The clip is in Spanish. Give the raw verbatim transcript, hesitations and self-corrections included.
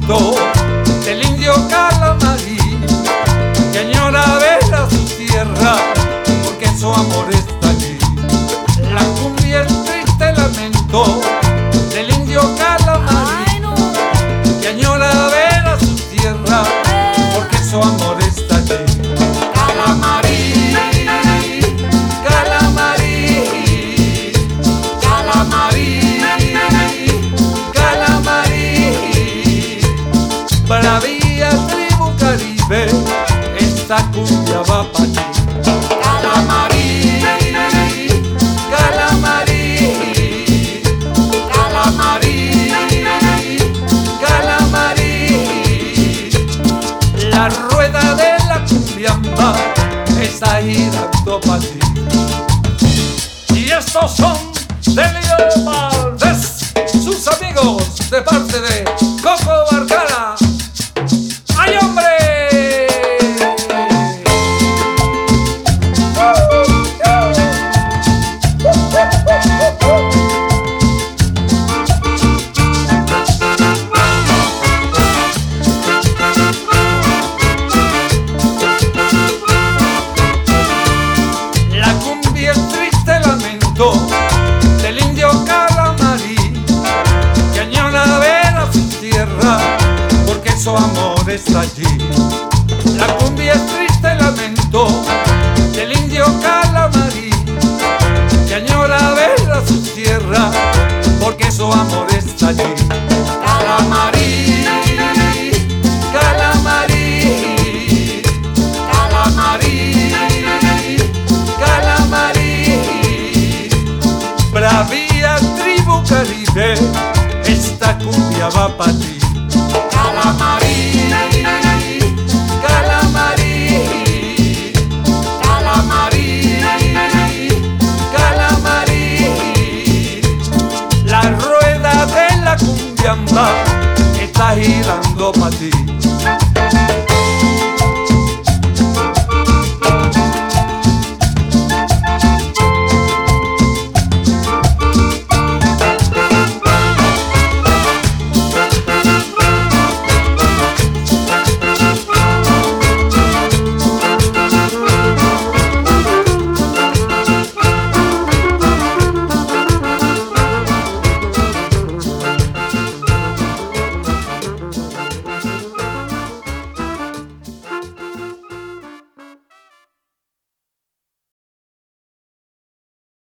lamento del indio Calamarí, que añora ver a su tierra porque su amor está allí. La cumbia es triste lamento del indio Calamarí, que añora ver a su tierra porque su amor está allí. Calamarí, Calamarí, Calamarí, Calamarí, bravía tribu caribe, esta cumbia va pa' ti. Calamarí, Calamarí, Calamarí, Calamarí, la rueda de la cumbiamba está girando pa' ti. Y estos son de Leo Valdés, sus amigos de parte de Coco Vergara. ¡Ay, hombre! La cumbia es triste lamento del indio Calamarí, que añora ver a su tierra porque su amor está allí. La cumbia es triste lamento del indio Calamarí, que añora ver a su tierra porque su amor está allí. Calamarí, Calamarí, Calamarí, Calamarí, bravía tribu caribe, esta cumbia va pa' ti. Calamarí, Calamarí, Calamarí, Calamarí, la rueda de la cumbiamba está girando pa' ti.